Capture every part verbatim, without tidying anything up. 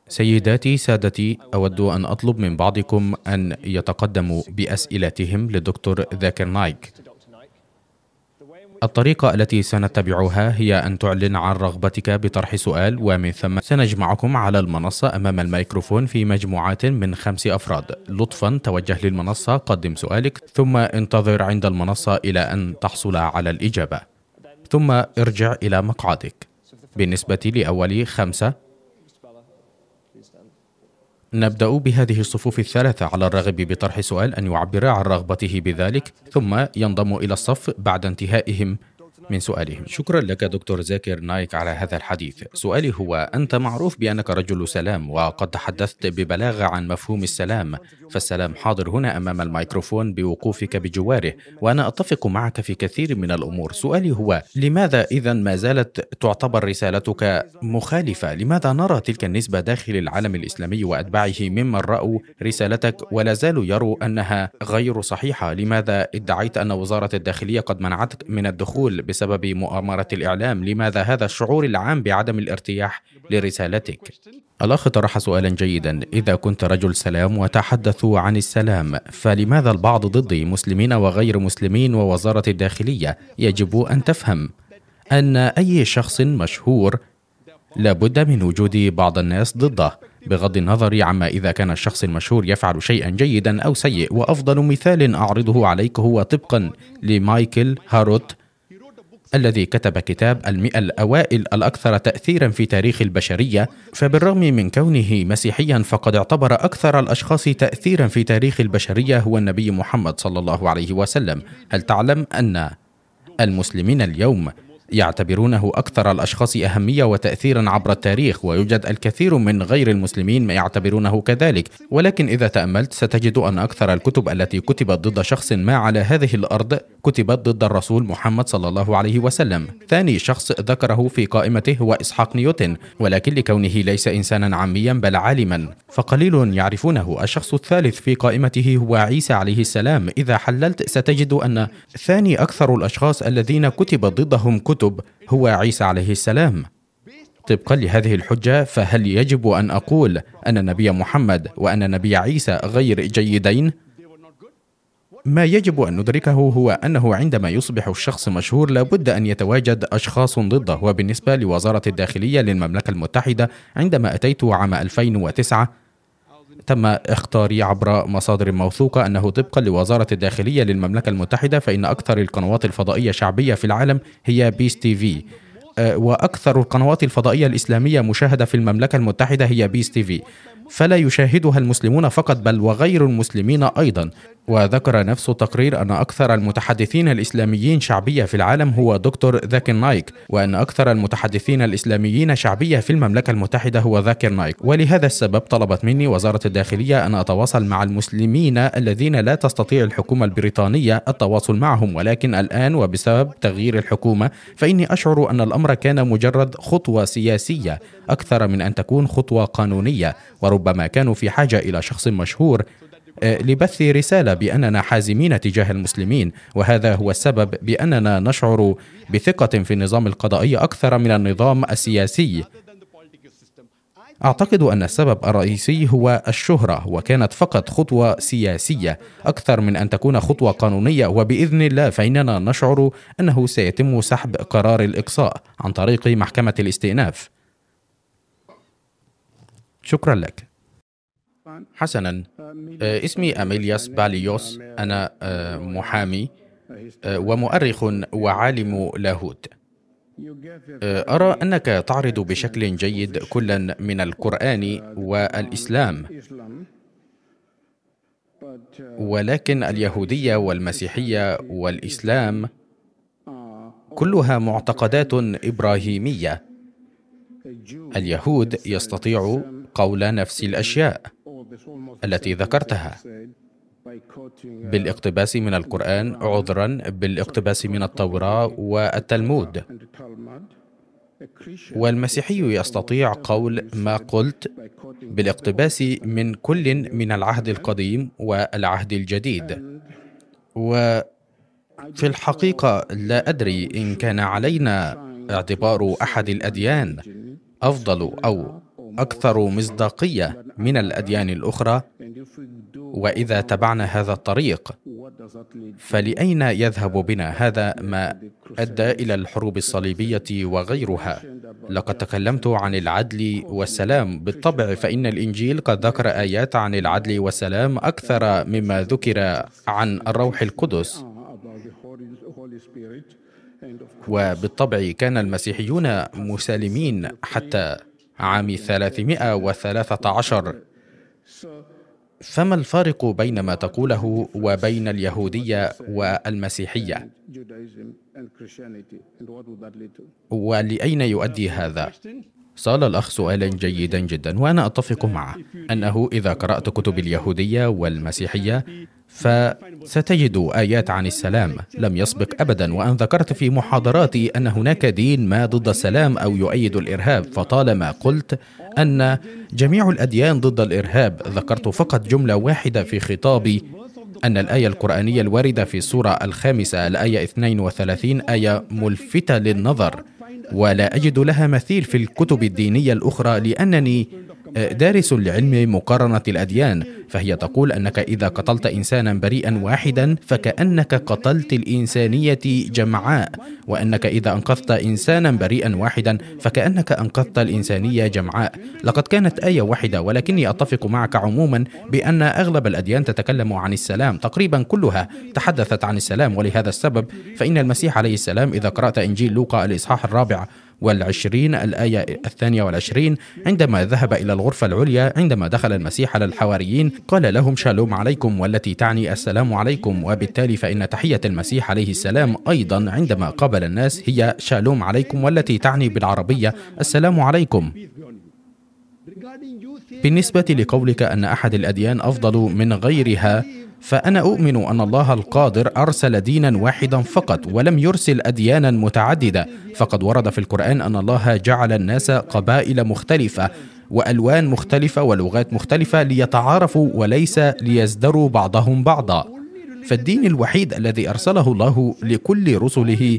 سيداتي سادتي، أود أن أطلب من بعضكم أن يتقدموا بأسئلتهم للدكتور ذاكر نايك. الطريقة التي سنتبعها هي أن تعلن عن رغبتك بطرح سؤال، ومن ثم سنجمعكم على المنصة أمام الميكروفون في مجموعات من خمس أفراد. لطفا توجه للمنصة، قدم سؤالك، ثم انتظر عند المنصة إلى أن تحصل على الإجابة، ثم ارجع إلى مقعدك. بالنسبة لأول خمسة، نبدأ بهذه الصفوف الثلاثة على الراغب بطرح سؤال أن يعبر عن رغبته بذلك، ثم ينضم إلى الصف بعد انتهائهم من سؤالهم. شكرا لك دكتور ذاكر نايك على هذا الحديث. سؤالي هو: أنت معروف بأنك رجل سلام، وقد تحدثت ببلاغة عن مفهوم السلام، فالسلام حاضر هنا أمام الميكروفون بوقوفك بجواره، وأنا أتفق معك في كثير من الأمور. سؤالي هو: لماذا إذا ما زالت تعتبر رسالتك مخالفة؟ لماذا نرى تلك النسبة داخل العالم الإسلامي وأتباعه ممن رأوا رسالتك ولا زالوا يروا أنها غير صحيحة؟ لماذا ادعيت أن وزارة الداخلية قد منعتك من الدخول بسبب مؤامرة الإعلام؟ لماذا هذا الشعور العام بعدم الارتياح لرسالتك؟ الأخ طرح سؤالا جيدا: إذا كنت رجل سلام وتحدثوا عن السلام، فلماذا البعض ضدي، مسلمين وغير مسلمين ووزارة الداخلية؟ يجب أن تفهم أن أي شخص مشهور لابد من وجود بعض الناس ضده، بغض النظر عما إذا كان الشخص المشهور يفعل شيئا جيدا أو سيء. وأفضل مثال أعرضه عليك هو طبقا لمايكل هاروت الذي كتب كتاب المئة الأوائل الأكثر تأثيرا في تاريخ البشرية، فبالرغم من كونه مسيحيا فقد اعتبر أكثر الأشخاص تأثيرا في تاريخ البشرية هو النبي محمد صلى الله عليه وسلم. هل تعلم أن المسلمين اليوم يعتبرونه أكثر الأشخاص أهمية وتأثيرا عبر التاريخ، ويوجد الكثير من غير المسلمين ما يعتبرونه كذلك؟ ولكن إذا تأملت ستجد أن أكثر الكتب التي كتبت ضد شخص ما على هذه الأرض كتبت ضد الرسول محمد صلى الله عليه وسلم. ثاني شخص ذكره في قائمته هو إسحاق نيوتن، ولكن لكونه ليس إنسانا عاميا بل عالما فقليل يعرفونه. الشخص الثالث في قائمته هو عيسى عليه السلام. إذا حللت ستجد أن ثاني أكثر الأشخاص الذين كتبت ضدهم كتب هو عيسى عليه السلام. طبقا لهذه الحجة، فهل يجب أن أقول أن النبي محمد وأن النبي عيسى غير جيدين؟ ما يجب أن ندركه هو أنه عندما يصبح الشخص مشهور لابد أن يتواجد أشخاص ضده. وبالنسبة لوزارة الداخلية للمملكة المتحدة، عندما أتيت عام ألفين وتسعة تم اختاري عبر مصادر موثوقة أنه طبقا لوزارة الداخلية للمملكة المتحدة فإن أكثر القنوات الفضائية شعبية في العالم هي بيس تي في، وأكثر القنوات الفضائية الإسلامية مشاهدة في المملكة المتحدة هي بيس تي في، فلا يشاهدها المسلمون فقط بل وغير المسلمين أيضا. وذكر نفس التقرير أن أكثر المتحدثين الإسلاميين شعبية في العالم هو دكتور ذاكر نايك، وأن أكثر المتحدثين الإسلاميين شعبية في المملكة المتحدة هو ذاكر نايك. ولهذا السبب طلبت مني وزارة الداخلية أن أتواصل مع المسلمين الذين لا تستطيع الحكومة البريطانية التواصل معهم، ولكن الآن وبسبب تغيير الحكومة فإني أشعر أن الأمر كان مجرد خطوة سياسية أكثر من أن تكون خطوة قانونية، وربما كانوا في حاجة إلى شخص مشهور لبث رسالة بأننا حازمين تجاه المسلمين، وهذا هو السبب بأننا نشعر بثقة في النظام القضائي أكثر من النظام السياسي. أعتقد أن السبب الرئيسي هو الشهرة، وكانت فقط خطوة سياسية أكثر من أن تكون خطوة قانونية، وبإذن الله فإننا نشعر أنه سيتم سحب قرار الإقصاء عن طريق محكمة الاستئناف. شكرا لك. حسنا، اسمي أميلياس باليوس، أنا محامي ومؤرخ وعالم لاهوت. أرى أنك تعرض بشكل جيد كلا من القرآن والإسلام، ولكن اليهودية والمسيحية والإسلام كلها معتقدات إبراهيمية. اليهود يستطيعوا قول نفس الأشياء التي ذكرتها بالاقتباس من القرآن، عذرا بالاقتباس من التوراة والتلمود، والمسيحي يستطيع قول ما قلت بالاقتباس من كل من العهد القديم والعهد الجديد. وفي الحقيقة لا أدري إن كان علينا اعتبار أحد الأديان أفضل أو أكثر مصداقية من الأديان الأخرى، وإذا تبعنا هذا الطريق فلأين يذهب بنا؟ هذا ما أدى إلى الحروب الصليبية وغيرها. لقد تكلمت عن العدل والسلام. بالطبع فإن الإنجيل قد ذكر آيات عن العدل والسلام أكثر مما ذكر عن الروح القدس، وبالطبع كان المسيحيون مسالمين حتى عام ثلاثمائة وثلاثة عشر. فما الفارق بين ما تقوله وبين اليهودية والمسيحية؟ ولأين يؤدي هذا؟ سأل الأخ سؤالا جيدا جدا، وأنا أتفق معه أنه إذا قرأت كتب اليهودية والمسيحية فستجد آيات عن السلام لم يسبق أبدا. وأن ذكرت في محاضراتي أن هناك دين ما ضد السلام أو يؤيد الإرهاب، فطالما قلت أن جميع الأديان ضد الإرهاب ذكرت فقط جملة واحدة في خطابي، أن الآية القرآنية الواردة في السورة الخامسة الآية اثنين وثلاثين آية ملفتة للنظر ولا أجد لها مثيل في الكتب الدينية الأخرى، لأنني دارس لعلم مقارنة الأديان، فهي تقول أنك إذا قتلت إنسانا بريئا واحدا فكأنك قتلت الإنسانية جمعاء، وأنك إذا أنقذت إنسانا بريئا واحدا فكأنك أنقذت الإنسانية جمعاء. لقد كانت آية واحدة، ولكني أتفق معك عموما بأن أغلب الأديان تتكلم عن السلام، تقريبا كلها تحدثت عن السلام. ولهذا السبب فإن المسيح عليه السلام إذا قرأت إنجيل لوقا الإصحاح الرابع والعشرين الآية الثانية والعشرين، عندما ذهب إلى الغرفة العليا عندما دخل المسيح على الحواريين قال لهم شالوم عليكم، والتي تعني السلام عليكم. وبالتالي فإن تحية المسيح عليه السلام أيضا عندما قابل الناس هي شالوم عليكم، والتي تعني بالعربية السلام عليكم. بالنسبة لقولك أن أحد الأديان أفضل من غيرها، فأنا أؤمن أن الله القادر أرسل دينا واحدا فقط ولم يرسل أديانا متعددة. فقد ورد في القرآن أن الله جعل الناس قبائل مختلفة وألوان مختلفة ولغات مختلفة ليتعارفوا وليس ليزدروا بعضهم بعضا. فالدين الوحيد الذي أرسله الله لكل رسله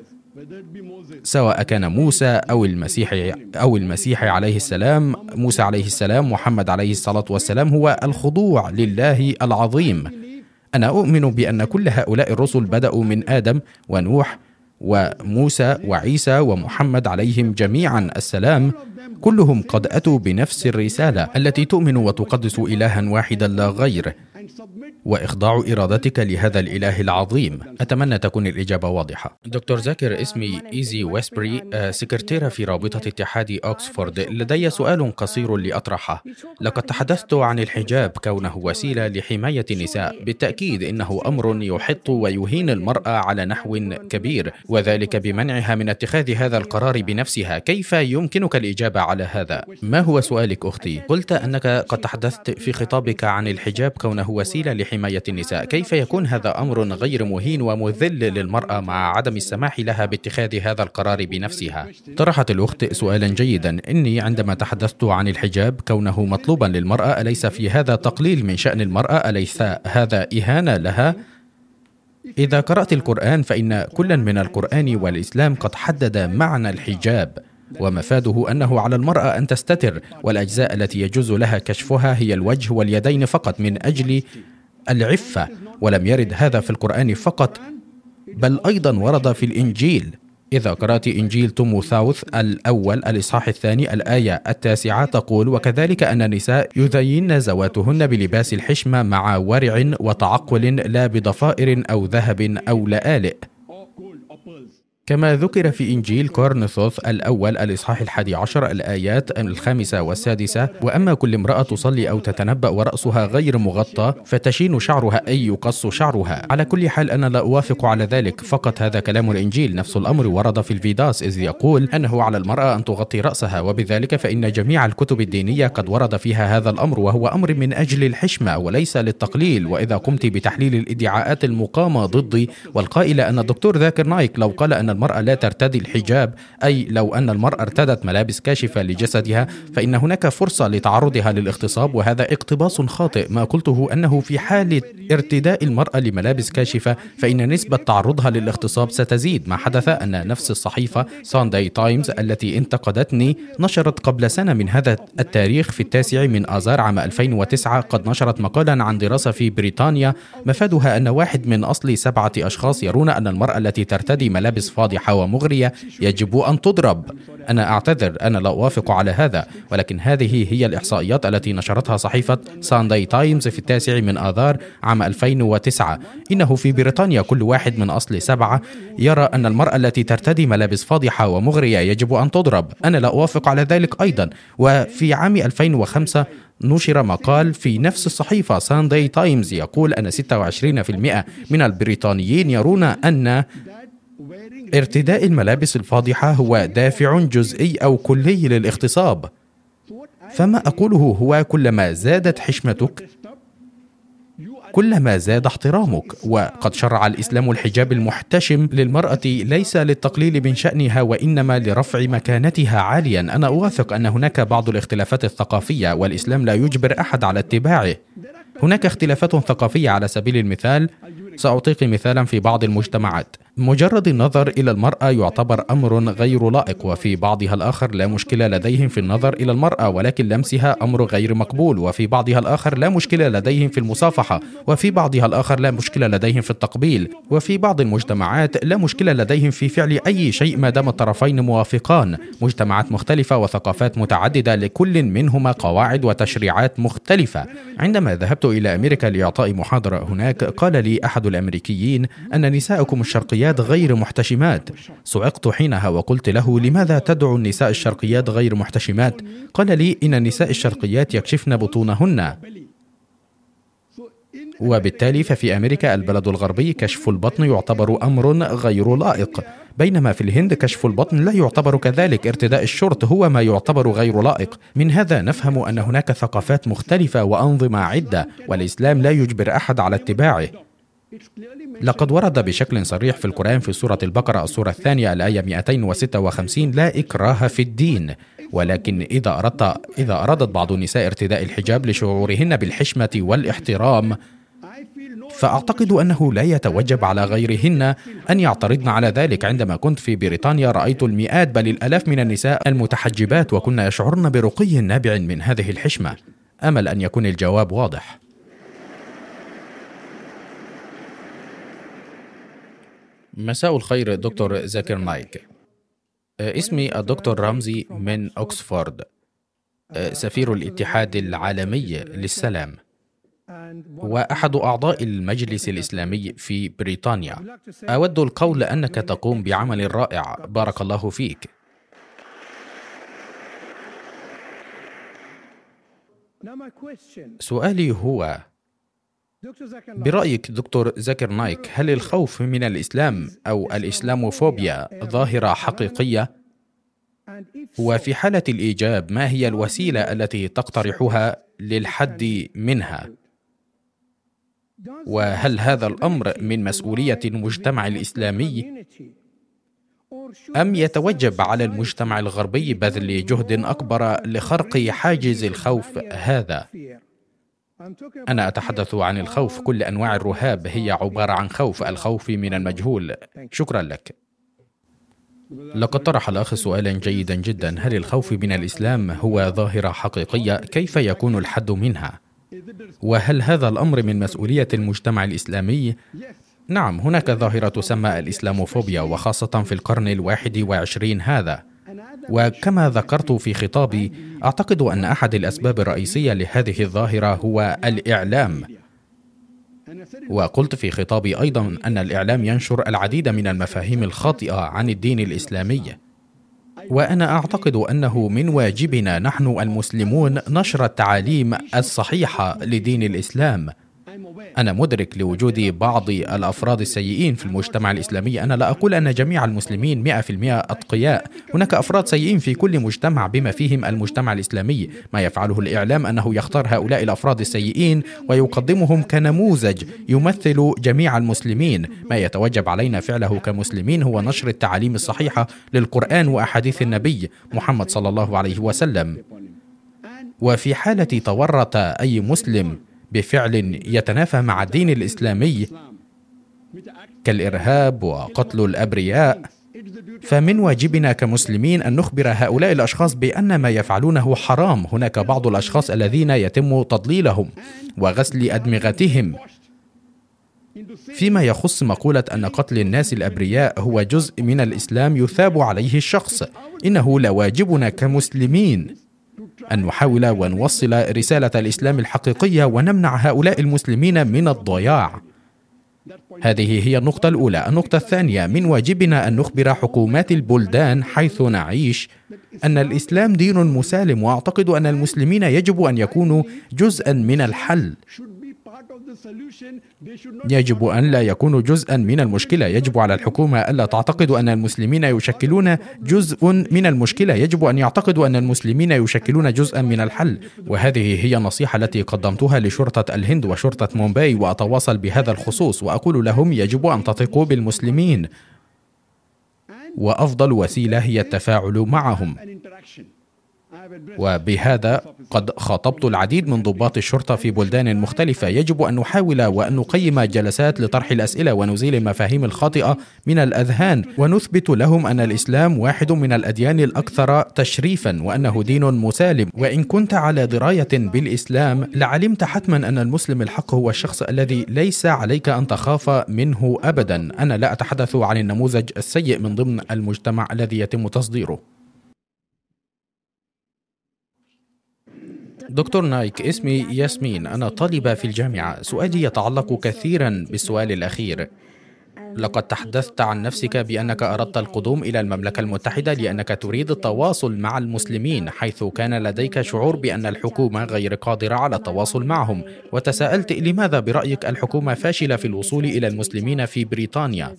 سواء كان موسى أو المسيح أو المسيح عليه السلام، موسى عليه السلام، محمد عليه الصلاة والسلام، هو الخضوع لله العظيم. أنا أؤمن بأن كل هؤلاء الرسل بدأوا من آدم ونوح وموسى وعيسى ومحمد عليهم جميعا السلام، كلهم قد أتوا بنفس الرسالة التي تؤمن وتقدس إلها واحدا لا غير، وإخضاع إرادتك لهذا الإله العظيم. أتمنى تكون الإجابة واضحة. دكتور زاكر، اسمي إيزي ويسبري، سكرتيرة في رابطة اتحاد أكسفورد. لدي سؤال قصير لأطرحه. لقد تحدثت عن الحجاب كونه وسيلة لحماية النساء. بالتأكيد إنه أمر يحط ويهين المرأة على نحو كبير، وذلك بمنعها من اتخاذ هذا القرار بنفسها. كيف يمكنك الإجابة على هذا؟ ما هو سؤالك أختي؟ قلت أنك قد تحدثت في خطابك عن الحجاب كونه وسيلة لحماية النساء. كيف يكون هذا أمر غير مهين ومذل للمرأة مع عدم السماح لها باتخاذ هذا القرار بنفسها؟ طرحت الأخت سؤالا جيدا. إني عندما تحدثت عن الحجاب كونه مطلوبا للمرأة، أليس في هذا تقليل من شأن المرأة؟ أليس هذا إهانة لها؟ إذا قرأت القرآن فإن كلا من القرآن والإسلام قد حدد معنى الحجاب، ومفاده أنه على المرأة أن تستتر، والأجزاء التي يجوز لها كشفها هي الوجه واليدين فقط من أجل العفة. ولم يرد هذا في القرآن فقط، بل أيضا ورد في الإنجيل. إذا قرأت إنجيل تيموثاوس الأول الإصحاح الثاني الآية التاسعة تقول: وكذلك أن النساء يزين زواتهن بلباس الحشمة مع ورع وتعقل، لا بضفائر أو ذهب أو لآلئ. كما ذكر في إنجيل كورنثوس الأول الإصحاح الحادي عشر الآيات الخامسة والسادسة: وأما كل امرأة تصلي أو تتنبأ ورأسها غير مغطى فتشين شعرها أي يقص شعرها. على كل حال أنا لا أوافق على ذلك، فقط هذا كلام الإنجيل. نفس الأمر ورد في الفيداس إذ يقول أنه على المرأة أن تغطي رأسها، وبذلك فإن جميع الكتب الدينية قد ورد فيها هذا الأمر، وهو أمر من أجل الحشمة وليس للتقليل. وإذا قمت بتحليل الادعاءات المقامة ضدي والقائلة أن الدكتور ذاكر نايك لو قال أن المرأة لا ترتدي الحجاب، أي لو أن المرأة ارتدت ملابس كاشفة لجسدها فإن هناك فرصة لتعرضها للاغتصاب، وهذا اقتباس خاطئ. ما قلته أنه في حالة ارتداء المرأة لملابس كاشفة فإن نسبة تعرضها للاغتصاب ستزيد. ما حدث أن نفس الصحيفة سانداي تايمز التي انتقدتني نشرت قبل سنة من هذا التاريخ في التاسع من آذار عام ألفين وتسعة قد نشرت مقالا عن دراسة في بريطانيا مفادها أن واحد من أصل سبعة أشخاص يرون أن المرأة التي ترتدي ملابس فاضحة ومغرية يجب أن تضرب. أنا أعتذر، أنا لا أوافق على هذا، ولكن هذه هي الإحصائيات التي نشرتها صحيفة سانداي تايمز في التاسع من آذار عام ألفين وتسعة. إنه في بريطانيا كل واحد من أصل سبعة يرى أن المرأة التي ترتدي ملابس فاضحة ومغرية يجب أن تضرب. أنا لا أوافق على ذلك أيضا. وفي عام ألفين وخمسة نشر مقال في نفس الصحيفة سانداي تايمز يقول أن ستة وعشرين بالمئة من البريطانيين يرون أن ارتداء الملابس الفاضحة هو دافع جزئي أو كلي للاغتصاب. فما أقوله هو كلما زادت حشمتك كلما زاد احترامك. وقد شرع الإسلام الحجاب المحتشم للمرأة ليس للتقليل من شأنها وإنما لرفع مكانتها عاليا. أنا أوافق أن هناك بعض الاختلافات الثقافية والإسلام لا يجبر أحد على اتباعه. هناك اختلافات ثقافية على سبيل المثال، سأعطيك مثالا. في بعض المجتمعات مجرد النظر إلى المرأة يعتبر أمر غير لائق، وفي بعضها الآخر لا مشكلة لديهم في النظر إلى المرأة ولكن لمسها أمر غير مقبول، وفي بعضها الآخر لا مشكلة لديهم في المصافحة، وفي بعضها الآخر لا مشكلة لديهم في التقبيل، وفي بعض المجتمعات لا مشكلة لديهم في فعل أي شيء ما دام الطرفين موافقان. مجتمعات مختلفة وثقافات متعددة لكل منهما قواعد وتشريعات مختلفة. عندما ذهبت إلى أمريكا لإعطاء محاضرة هناك قال لي أحد الأمريكيين أن نساءكم الشرقيات غير محتشمات. صعقت حينها وقلت له: لماذا تدعو النساء الشرقيات غير محتشمات؟ قال لي: إن النساء الشرقيات يكشفن بطونهن، وبالتالي ففي أمريكا البلد الغربي كشف البطن يعتبر أمر غير لائق، بينما في الهند كشف البطن لا يعتبر كذلك. ارتداء الشورت هو ما يعتبر غير لائق. من هذا نفهم أن هناك ثقافات مختلفة وأنظمة عدة، والإسلام لا يجبر أحد على اتباعه. لقد ورد بشكل صريح في القرآن في سورة البقرة السورة الثانية الآية مئتين وستة وخمسين: لا إكراه في الدين. ولكن إذا أردت إذا أرادت بعض النساء ارتداء الحجاب لشعورهن بالحشمة والاحترام، فأعتقد أنه لا يتوجب على غيرهن أن يعترضن على ذلك. عندما كنت في بريطانيا رأيت المئات بل الآلاف من النساء المتحجبات وكن يشعرن برقي نابع من هذه الحشمة. أمل أن يكون الجواب واضح. مساء الخير دكتور زاكر نايك. اسمي الدكتور رمزي من أكسفورد، سفير الاتحاد العالمي للسلام وأحد أعضاء المجلس الإسلامي في بريطانيا. أود القول أنك تقوم بعمل رائع، بارك الله فيك. سؤالي هو: برأيك دكتور زاكر نايك، هل الخوف من الإسلام أو الإسلاموفوبيا ظاهرة حقيقية؟ وفي حالة الإيجاب ما هي الوسيلة التي تقترحها للحد منها؟ وهل هذا الأمر من مسؤولية المجتمع الإسلامي أم يتوجب على المجتمع الغربي بذل جهد أكبر لخرق حاجز الخوف هذا؟ أنا أتحدث عن الخوف. كل أنواع الرهاب هي عبارة عن خوف، الخوف من المجهول. شكرا لك. لقد طرح الأخ سؤالا جيدا جدا: هل الخوف من الإسلام هو ظاهرة حقيقية؟ كيف يكون الحد منها؟ وهل هذا الأمر من مسؤولية المجتمع الإسلامي؟ نعم، هناك ظاهرة تسمى الإسلاموفوبيا، وخاصة في القرن الواحد وعشرين هذا. وكما ذكرت في خطابي، أعتقد أن أحد الأسباب الرئيسية لهذه الظاهرة هو الإعلام. وقلت في خطابي أيضا أن الإعلام ينشر العديد من المفاهيم الخاطئة عن الدين الإسلامي، وأنا أعتقد أنه من واجبنا نحن المسلمون نشر التعاليم الصحيحة لدين الإسلام. أنا مدرك لوجود بعض الأفراد السيئين في المجتمع الإسلامي. أنا لا أقول أن جميع المسلمين مئة في المئة أتقياء، هناك أفراد سيئين في كل مجتمع بما فيهم المجتمع الإسلامي. ما يفعله الإعلام أنه يختار هؤلاء الأفراد السيئين ويقدمهم كنموذج يمثل جميع المسلمين. ما يتوجب علينا فعله كمسلمين هو نشر التعاليم الصحيحة للقرآن وأحاديث النبي محمد صلى الله عليه وسلم. وفي حالة تورط أي مسلم بفعل يتنافى مع الدين الإسلامي كالإرهاب وقتل الأبرياء، فمن واجبنا كمسلمين أن نخبر هؤلاء الأشخاص بأن ما يفعلونه حرام. هناك بعض الأشخاص الذين يتم تضليلهم وغسل أدمغتهم. فيما يخص مقولة أن قتل الناس الأبرياء هو جزء من الإسلام يثاب عليه الشخص، إنه لواجبنا كمسلمين أن نحاول ونوصل رسالة الإسلام الحقيقية ونمنع هؤلاء المسلمين من الضياع. هذه هي النقطة الأولى. النقطة الثانية، من واجبنا أن نخبر حكومات البلدان حيث نعيش أن الإسلام دين مسالم، وأعتقد أن المسلمين يجب أن يكونوا جزءا من الحل، يجب أن لا يكونوا جزءا من المشكلة. يجب على الحكومة ألا تعتقد أن المسلمين يشكلون جزء من المشكلة، يجب أن يعتقدوا أن المسلمين يشكلون جزءا من الحل. وهذه هي النصيحة التي قدمتها لشرطة الهند وشرطة مومباي، وأتواصل بهذا الخصوص وأقول لهم يجب أن تثقوا بالمسلمين، وأفضل وسيلة هي التفاعل معهم. وبهذا قد خاطبت العديد من ضباط الشرطة في بلدان مختلفة. يجب أن نحاول وأن نقيم جلسات لطرح الأسئلة ونزيل المفاهيم الخاطئة من الأذهان، ونثبت لهم أن الإسلام واحد من الأديان الأكثر تشريفا وأنه دين مسالم. وإن كنت على دراية بالإسلام لعلمت حتما أن المسلم الحق هو الشخص الذي ليس عليك أن تخاف منه أبدا. أنا لا أتحدث عن النموذج السيء من ضمن المجتمع الذي يتم تصديره. دكتور نايك، اسمي ياسمين، أنا طالبة في الجامعة. سؤالي يتعلق كثيرا بالسؤال الأخير. لقد تحدثت عن نفسك بأنك أردت القدوم إلى المملكة المتحدة لأنك تريد التواصل مع المسلمين، حيث كان لديك شعور بأن الحكومة غير قادرة على التواصل معهم، وتساءلت لماذا برأيك الحكومة فاشلة في الوصول إلى المسلمين في بريطانيا؟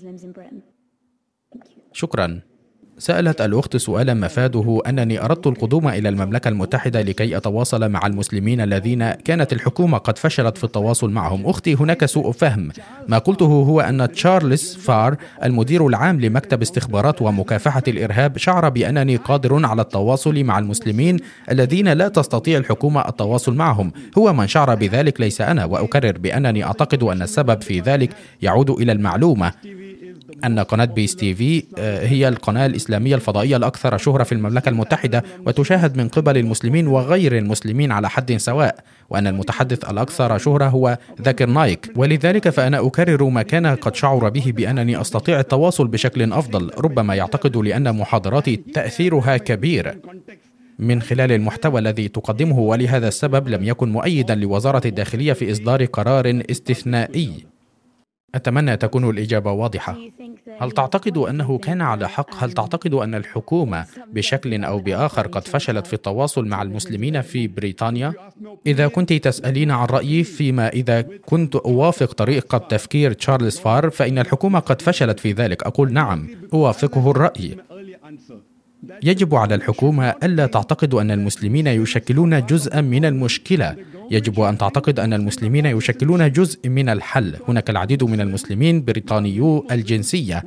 شكرا. سألت الأخت سؤالا مفاده أنني أردت القدوم إلى المملكة المتحدة لكي أتواصل مع المسلمين الذين كانت الحكومة قد فشلت في التواصل معهم. أختي، هناك سوء فهم. ما قلته هو أن تشارلز فار المدير العام لمكتب استخبارات ومكافحة الإرهاب شعر بأنني قادر على التواصل مع المسلمين الذين لا تستطيع الحكومة التواصل معهم. هو من شعر بذلك ليس أنا، وأكرر بأنني أعتقد أن السبب في ذلك يعود إلى المعلومة أن قناة بيس تي في هي القناة الإسلامية الفضائية الأكثر شهرة في المملكة المتحدة، وتشاهد من قبل المسلمين وغير المسلمين على حد سواء، وأن المتحدث الأكثر شهرة هو ذاكر نايك. ولذلك فأنا أكرر ما كان قد شعر به بأنني أستطيع التواصل بشكل أفضل. ربما يعتقد لأن محاضراتي تأثيرها كبير من خلال المحتوى الذي تقدمه، ولهذا السبب لم يكن مؤيدا لوزارة الداخلية في إصدار قرار استثنائي. أتمنى تكون الإجابة واضحة. هل تعتقد أنه كان على حق؟ هل تعتقد أن الحكومة بشكل أو بآخر قد فشلت في التواصل مع المسلمين في بريطانيا؟ إذا كنت تسألين عن رأيي فيما إذا كنت أوافق طريقة تفكير تشارلز فار فإن الحكومة قد فشلت في ذلك، أقول نعم، أوافقه الرأي. يجب على الحكومة ألا تعتقد أن المسلمين يشكلون جزءا من المشكلة، يجب أن تعتقد أن المسلمين يشكلون جزء من الحل. هناك العديد من المسلمين بريطانيو الجنسية،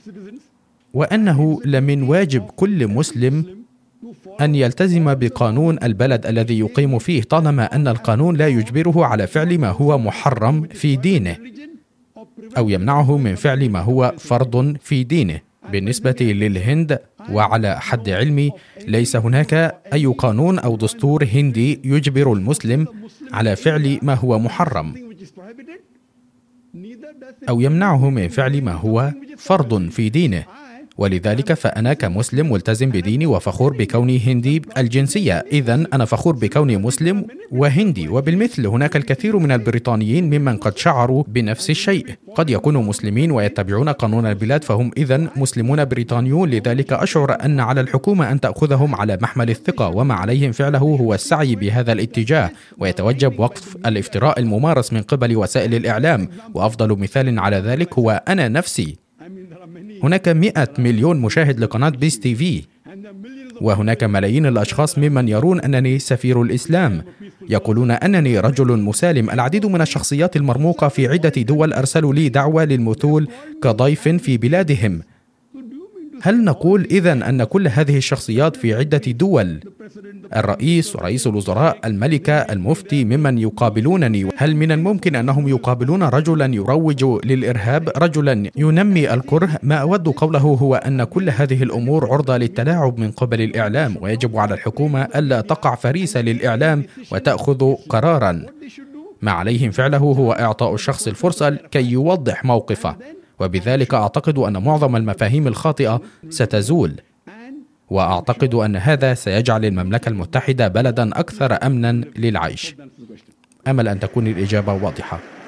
وأنه لمن واجب كل مسلم أن يلتزم بقانون البلد الذي يقيم فيه، طالما أن القانون لا يجبره على فعل ما هو محرم في دينه أو يمنعه من فعل ما هو فرض في دينه. بالنسبة للهند وعلى حد علمي ليس هناك أي قانون أو دستور هندي يجبر المسلم على فعل ما هو محرم أو يمنعه من فعل ما هو فرض في دينه. ولذلك فأنا كمسلم ملتزم بديني وفخور بكوني هندي الجنسية. إذن أنا فخور بكوني مسلم وهندي. وبالمثل هناك الكثير من البريطانيين ممن قد شعروا بنفس الشيء، قد يكونوا مسلمين ويتبعون قانون البلاد، فهم إذن مسلمون بريطانيون. لذلك أشعر أن على الحكومة أن تأخذهم على محمل الثقة، وما عليهم فعله هو السعي بهذا الاتجاه، ويتوجب وقف الافتراء الممارس من قبل وسائل الإعلام. وأفضل مثال على ذلك هو أنا نفسي. هناك مئة مليون مشاهد لقناة بيس تي في، وهناك ملايين الأشخاص ممن يرون أنني سفير الإسلام، يقولون أنني رجل مسالم. العديد من الشخصيات المرموقة في عدة دول أرسلوا لي دعوة للمثول كضيف في بلادهم. هل نقول إذن أن كل هذه الشخصيات في عدة دول، الرئيس ورئيس الوزراء، الملكة، المفتي، ممن يقابلونني، هل من الممكن أنهم يقابلون رجلا يروج للإرهاب، رجلا ينمي الكره؟ ما أود قوله هو أن كل هذه الأمور عرضة للتلاعب من قبل الإعلام، ويجب على الحكومة ألا تقع فريسة للإعلام وتأخذ قرارا. ما عليهم فعله هو إعطاء الشخص الفرصة كي يوضح موقفه، وبذلك أعتقد أن معظم المفاهيم الخاطئة ستزول، وأعتقد أن هذا سيجعل المملكة المتحدة بلدا أكثر أمنا للعيش. أمل أن تكون الإجابة واضحة.